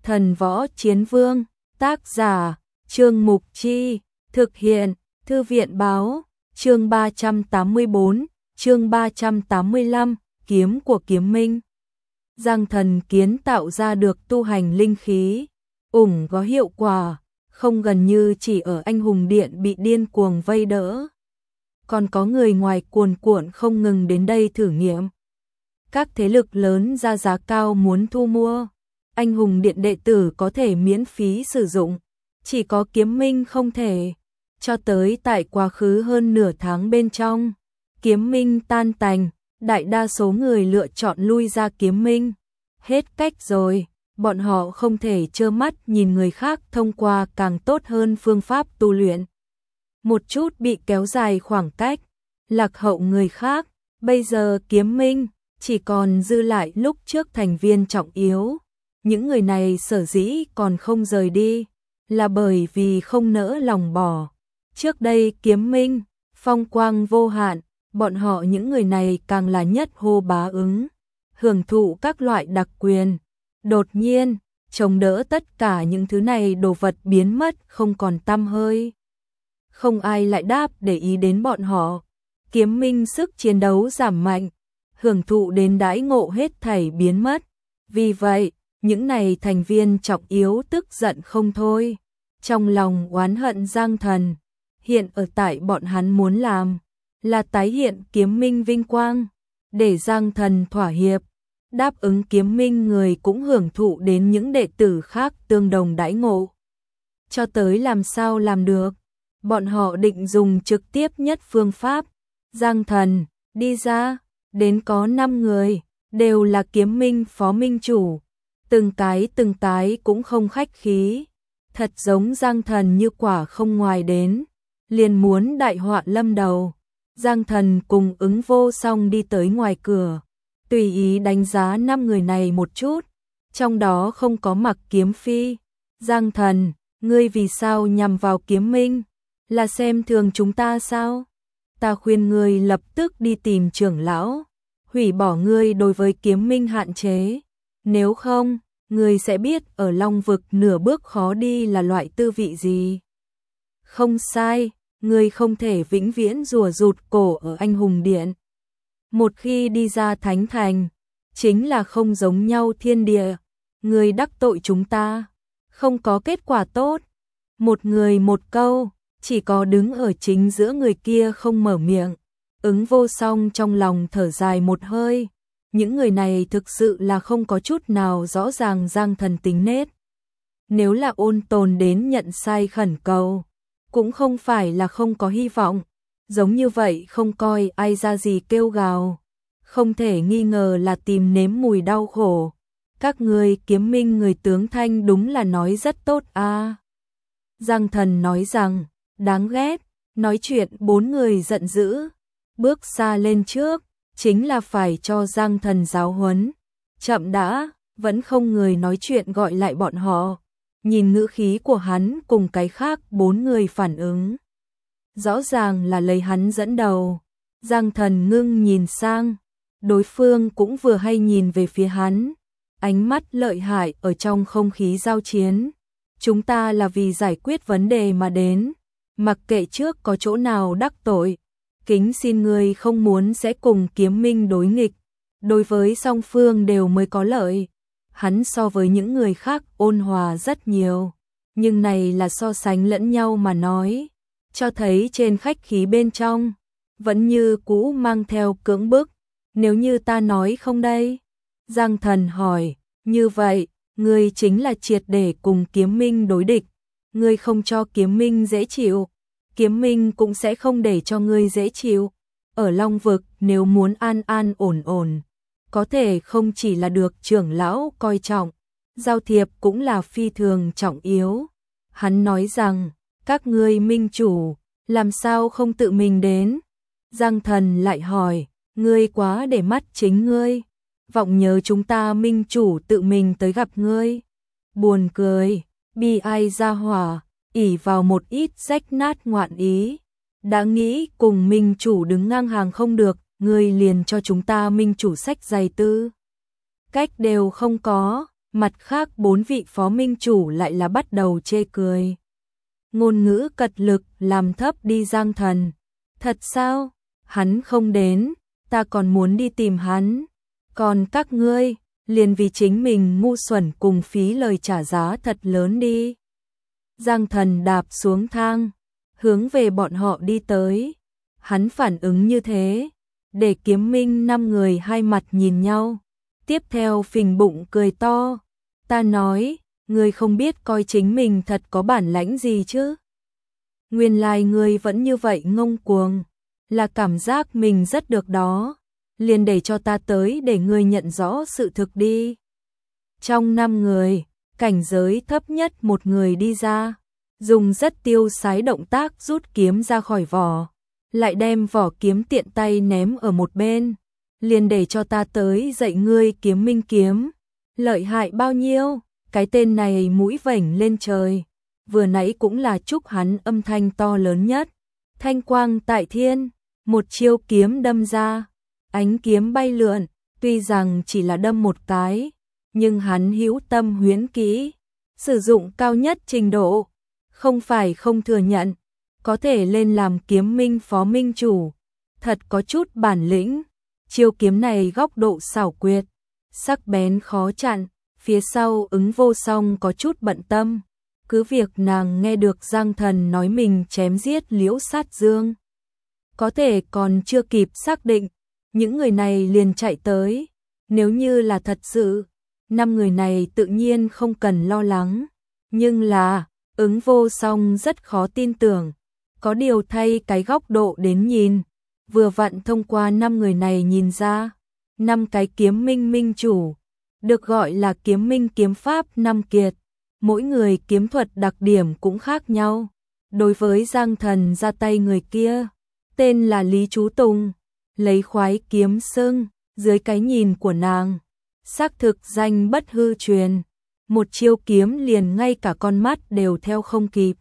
Thần Võ Chiến Vương, tác giả, Trương Mục Chi, thực hiện, Thư viện Báo, chương 384, chương 385, kiếm của Kiếm Minh. Giang thần kiến tạo ra được tu hành linh khí, có hiệu quả, không gần như chỉ ở anh hùng điện bị điên cuồng vây đỡ. Còn có người ngoài cuồn cuộn không ngừng đến đây thử nghiệm. Các thế lực lớn ra giá cao muốn thu mua. Anh hùng điện đệ tử có thể miễn phí sử dụng, chỉ có Kiếm Minh không thể. Cho tới tại quá khứ hơn nửa tháng bên trong, Kiếm Minh tan tành, đại đa số người lựa chọn lui ra Kiếm Minh. Hết cách rồi, bọn họ không thể trơ mắt nhìn người khác thông qua càng tốt hơn phương pháp tu luyện. Một chút bị kéo dài khoảng cách, lạc hậu người khác, bây giờ Kiếm Minh chỉ còn dư lại lúc trước thành viên trọng yếu. Những người này sở dĩ còn không rời đi, là bởi vì không nỡ lòng bỏ. Trước đây Kiếm Minh, phong quang vô hạn, bọn họ những người này càng là nhất hô bá ứng, hưởng thụ các loại đặc quyền. Đột nhiên, chống đỡ tất cả những thứ này đồ vật biến mất không còn tăm hơi. Không ai lại đáp để ý đến bọn họ. Kiếm Minh sức chiến đấu giảm mạnh, hưởng thụ đến đãi ngộ hết thảy biến mất. Vì vậy, những này thành viên trọng yếu tức giận không thôi. Trong lòng oán hận Giang Thần, hiện ở tại bọn hắn muốn làm là tái hiện Kiếm Minh vinh quang, để Giang Thần thỏa hiệp, đáp ứng Kiếm Minh người cũng hưởng thụ đến những đệ tử khác tương đồng đãi ngộ. Cho tới làm sao làm được, bọn họ định dùng trực tiếp nhất phương pháp. Giang Thần đi ra, đến có 5 người, đều là Kiếm Minh phó minh chủ, từng cái cũng không khách khí, thật giống Giang Thần như quả không ngoài đến, liền muốn đại họa lâm đầu. Giang Thần cùng Ứng Vô Song đi tới ngoài cửa, tùy ý đánh giá 5 người này một chút, trong đó không có Mặc Kiếm Phi. Giang Thần, ngươi vì sao nhằm vào Kiếm Minh? Là xem thường chúng ta sao? Ta khuyên ngươi lập tức đi tìm trưởng lão, hủy bỏ ngươi đối với Kiếm Minh hạn chế. Nếu không, ngươi sẽ biết ở Long vực nửa bước khó đi là loại tư vị gì. Không sai, ngươi không thể vĩnh viễn rùa rụt cổ ở anh hùng điện. Một khi đi ra thánh thành, chính là không giống nhau thiên địa. Ngươi đắc tội chúng ta, không có kết quả tốt. Một người một câu, chỉ có đứng ở chính giữa người kia không mở miệng. Ứng Vô Song trong lòng thở dài một hơi. Những người này thực sự là không có chút nào rõ ràng Giang Thần tính nết. Nếu là ôn tồn đến nhận sai khẩn cầu, cũng không phải là không có hy vọng. Giống như vậy không coi ai ra gì kêu gào, không thể nghi ngờ là tìm nếm mùi đau khổ. Các ngươi Kiếm Minh người tướng thanh đúng là nói rất tốt a. Giang Thần nói rằng, đáng ghét, nói chuyện 4 người giận dữ, bước xa lên trước, chính là phải cho Giang Thần giáo huấn. Chậm đã, vẫn không người nói chuyện gọi lại bọn họ. Nhìn ngữ khí của hắn cùng cái khác 4 người phản ứng, rõ ràng là lấy hắn dẫn đầu. Giang Thần ngưng nhìn sang, đối phương cũng vừa hay nhìn về phía hắn, ánh mắt lợi hại ở trong không khí giao chiến. Chúng ta là vì giải quyết vấn đề mà đến, mặc kệ trước có chỗ nào đắc tội, kính xin ngươi không muốn sẽ cùng Kiếm Minh đối nghịch, đối với song phương đều mới có lợi. Hắn so với những người khác ôn hòa rất nhiều, nhưng này là so sánh lẫn nhau mà nói, cho thấy trên khách khí bên trong vẫn như cũ mang theo cưỡng bức. Nếu như ta nói không đây? Giang Thần hỏi, như vậy, ngươi chính là triệt để cùng Kiếm Minh đối địch. Ngươi không cho Kiếm Minh dễ chịu, Kiếm Minh cũng sẽ không để cho ngươi dễ chịu. Ở Long vực nếu muốn an an ổn ổn, có thể không chỉ là được trưởng lão coi trọng, giao thiệp cũng là phi thường trọng yếu. Hắn nói rằng, các ngươi minh chủ, làm sao không tự mình đến? Giang Thần lại hỏi, ngươi quá để mắt chính ngươi, vọng nhớ chúng ta minh chủ tự mình tới gặp ngươi. Buồn cười, bi ai ra hỏa, ỷ vào một ít rách nát ngoạn ý. Đã nghĩ cùng minh chủ đứng ngang hàng không được, ngươi liền cho chúng ta minh chủ sách giày tư cách đều không có. Mặt khác 4 vị phó minh chủ lại là bắt đầu chê cười. Ngôn ngữ cật lực làm thấp đi Giang Thần. Thật sao? Hắn không đến, ta còn muốn đi tìm hắn. Còn các ngươi, liền vì chính mình ngu xuẩn cùng phí lời trả giá thật lớn đi. Giang Thần đạp xuống thang, hướng về bọn họ đi tới. Hắn phản ứng như thế, để Kiếm Minh 5 người hai mặt nhìn nhau. Tiếp theo phình bụng cười to. Ta nói, ngươi không biết coi chính mình thật có bản lãnh gì chứ. Nguyên lai ngươi vẫn như vậy ngông cuồng, là cảm giác mình rất được đó. Liền để cho ta tới để ngươi nhận rõ sự thực đi. Trong 5 người, cảnh giới thấp nhất một người đi ra, dùng rất tiêu sái động tác rút kiếm ra khỏi vỏ, lại đem vỏ kiếm tiện tay ném ở một bên. Liền để cho ta tới dạy ngươi Kiếm Minh kiếm. Lợi hại bao nhiêu, cái tên này mũi vểnh lên trời. Vừa nãy cũng là chúc hắn âm thanh to lớn nhất. Thanh quang tại thiên, một chiêu kiếm đâm ra. Ánh kiếm bay lượn, tuy rằng chỉ là đâm một cái, nhưng hắn hữu tâm huyễn kỹ, sử dụng cao nhất trình độ, không phải không thừa nhận, có thể lên làm Kiếm Minh phó minh chủ, thật có chút bản lĩnh. Chiêu kiếm này góc độ xảo quyệt, sắc bén khó chặn, phía sau Ứng Vô Song có chút bận tâm, cứ việc nàng nghe được Giang Thần nói mình chém giết Liễu Sát Dương, có thể còn chưa kịp xác định. Những người này liền chạy tới, nếu như là thật sự, 5 người này tự nhiên không cần lo lắng, nhưng là, Ứng Vô Song rất khó tin tưởng, có điều thay cái góc độ đến nhìn, vừa vặn thông qua 5 người này nhìn ra, 5 cái kiếm minh minh chủ, được gọi là Kiếm Minh kiếm pháp 5 kiệt, mỗi người kiếm thuật đặc điểm cũng khác nhau. Đối với Giang Thần ra tay người kia, tên là Lý Chú Tùng, lấy khoái kiếm xưng, dưới cái nhìn của nàng, xác thực danh bất hư truyền, một chiêu kiếm liền ngay cả con mắt đều theo không kịp.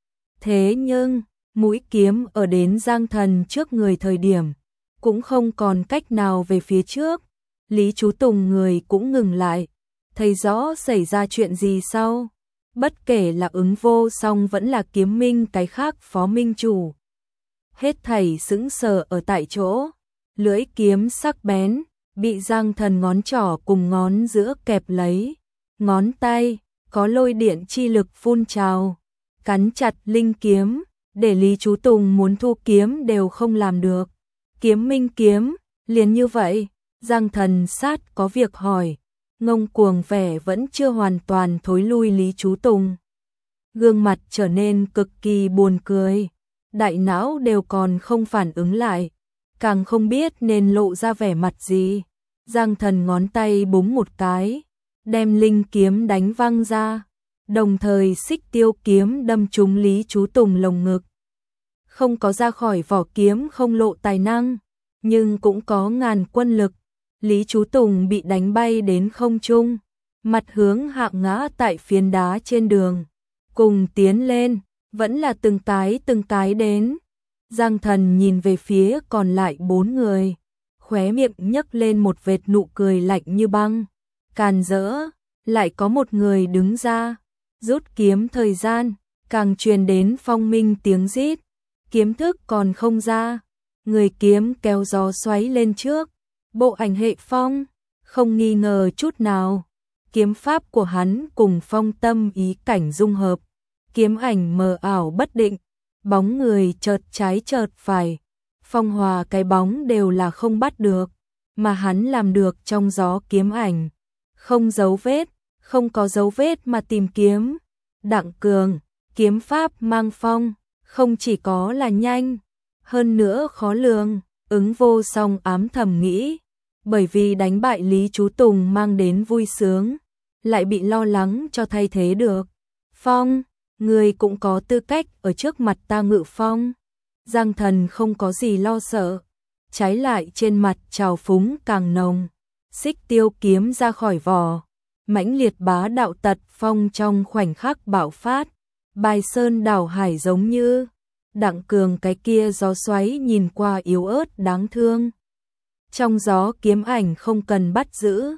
Thế nhưng, mũi kiếm ở đến Giang Thần trước người thời điểm, cũng không còn cách nào về phía trước. Lý Chú Tùng người cũng ngừng lại, thấy rõ xảy ra chuyện gì sau. Bất kể là Ứng Vô Song vẫn là Kiếm Minh cái khác phó minh chủ, hết thảy sững sờ ở tại chỗ. Lưỡi kiếm sắc bén, bị Giang Thần ngón trỏ cùng ngón giữa kẹp lấy. Ngón tay, có lôi điện chi lực phun trào, cắn chặt linh kiếm, để Lý Chú Tùng muốn thu kiếm đều không làm được. Kiếm Minh kiếm, liền như vậy, Giang Thần sát có việc hỏi, ngông cuồng vẻ vẫn chưa hoàn toàn thối lui Lý Chú Tùng. Gương mặt trở nên cực kỳ buồn cười, đại não đều còn không phản ứng lại, càng không biết nên lộ ra vẻ mặt gì. Giang Thần ngón tay búng một cái, đem linh kiếm đánh văng ra, đồng thời xích tiêu kiếm đâm trúng Lý Chú Tùng lồng ngực. Không có ra khỏi vỏ kiếm không lộ tài năng, nhưng cũng có ngàn quân lực. Lý Chú Tùng bị đánh bay đến không trung, mặt hướng hạ ngã tại phiến đá trên đường. Cùng tiến lên, vẫn là từng cái đến. Giang Thần nhìn về phía còn lại 4 người, khóe miệng nhấc lên một vệt nụ cười lạnh như băng. Càn rỡ, lại có một người đứng ra, rút kiếm thời gian, càng truyền đến phong minh tiếng rít. Kiếm thức còn không ra, người kiếm kéo gió xoáy lên trước, bộ ảnh hệ phong, không nghi ngờ chút nào. Kiếm pháp của hắn cùng phong tâm ý cảnh dung hợp, kiếm ảnh mờ ảo bất định, bóng người chợt trái chợt phải, phong hòa cái bóng đều là không bắt được, mà hắn làm được trong gió kiếm ảnh, không dấu vết, không có dấu vết mà tìm kiếm. Đặng Cường, kiếm pháp mang phong, không chỉ có là nhanh, hơn nữa khó lường. Ứng Vô Song ám thầm nghĩ, bởi vì đánh bại Lý Chú Tùng mang đến vui sướng, lại bị lo lắng cho thay thế được. Phong, người cũng có tư cách ở trước mặt ta ngự phong. Giang Thần không có gì lo sợ, trái lại trên mặt trào phúng càng nồng. Xích tiêu kiếm ra khỏi vỏ, mãnh liệt bá đạo tật phong trong khoảnh khắc bạo phát, bài sơn đảo hải giống như. Đặng Cường cái kia gió xoáy nhìn qua yếu ớt đáng thương. Trong gió kiếm ảnh không cần bắt giữ,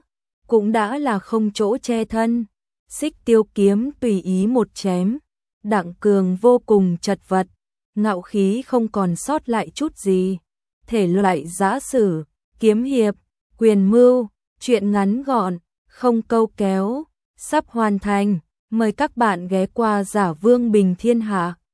cũng đã là không chỗ che thân. Xích Tiêu kiếm tùy ý một chém, Đặng Cường vô cùng chật vật, ngạo khí không còn sót lại chút gì. Thể loại giã sử, kiếm hiệp, quyền mưu, truyện ngắn gọn, không câu kéo, sắp hoàn thành. Mời các bạn ghé qua Giả Vương Bình Thiên Hạ.